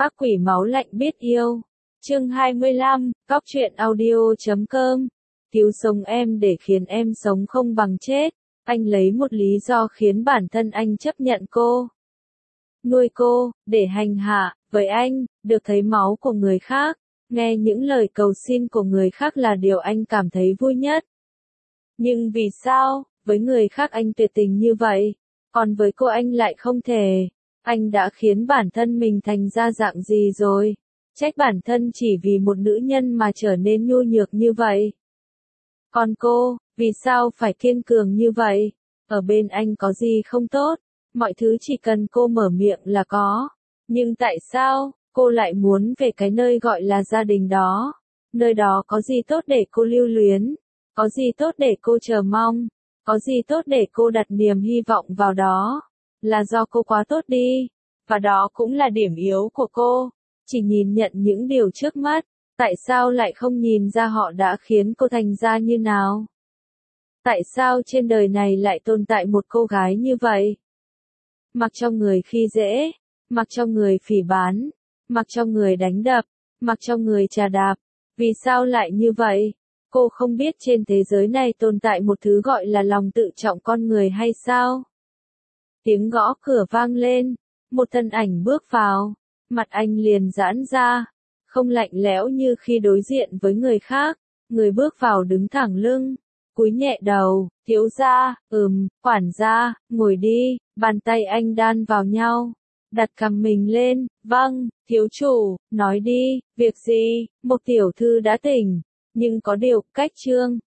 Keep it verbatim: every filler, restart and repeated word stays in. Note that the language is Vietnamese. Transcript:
Ác quỷ máu lạnh biết yêu. Chương hai mươi lăm, Cóc truyện audio chấm com. Cứu sống em để khiến em sống không bằng chết. Anh lấy một lý do khiến bản thân anh chấp nhận cô. Nuôi cô, để hành hạ, với anh, được thấy máu của người khác. Nghe những lời cầu xin của người khác là điều anh cảm thấy vui nhất. Nhưng vì sao, với người khác anh tuyệt tình như vậy, còn với cô anh lại không thể? Anh đã khiến bản thân mình thành ra dạng gì rồi? Trách bản thân chỉ vì một nữ nhân mà trở nên nhu nhược như vậy. Còn cô, vì sao phải kiên cường như vậy? Ở bên anh có gì không tốt? Mọi thứ chỉ cần cô mở miệng là có. Nhưng tại sao, cô lại muốn về cái nơi gọi là gia đình đó? Nơi đó có gì tốt để cô lưu luyến? Có gì tốt để cô chờ mong? Có gì tốt để cô đặt niềm hy vọng vào đó? Là do cô quá tốt đi. Và đó cũng là điểm yếu của cô. Chỉ nhìn nhận những điều trước mắt. Tại sao lại không nhìn ra họ đã khiến cô thành ra như nào? Tại sao trên đời này lại tồn tại một cô gái như vậy? Mặc cho người khi dễ, mặc cho người phỉ báng, mặc cho người đánh đập, mặc cho người chà đạp. Vì sao lại như vậy? Cô không biết trên thế giới này tồn tại một thứ gọi là lòng tự trọng con người hay sao? Tiếng gõ cửa vang lên, một thân ảnh bước vào, mặt anh liền giãn ra, không lạnh lẽo như khi đối diện với người khác. Người bước vào đứng thẳng lưng, cúi nhẹ đầu, thiếu gia, ừm, quản gia, ngồi đi. Bàn tay anh đan vào nhau, đặt cằm mình lên. Vâng, thiếu chủ, nói đi, việc gì? Một tiểu thư đã tỉnh, nhưng có điều, cách trương,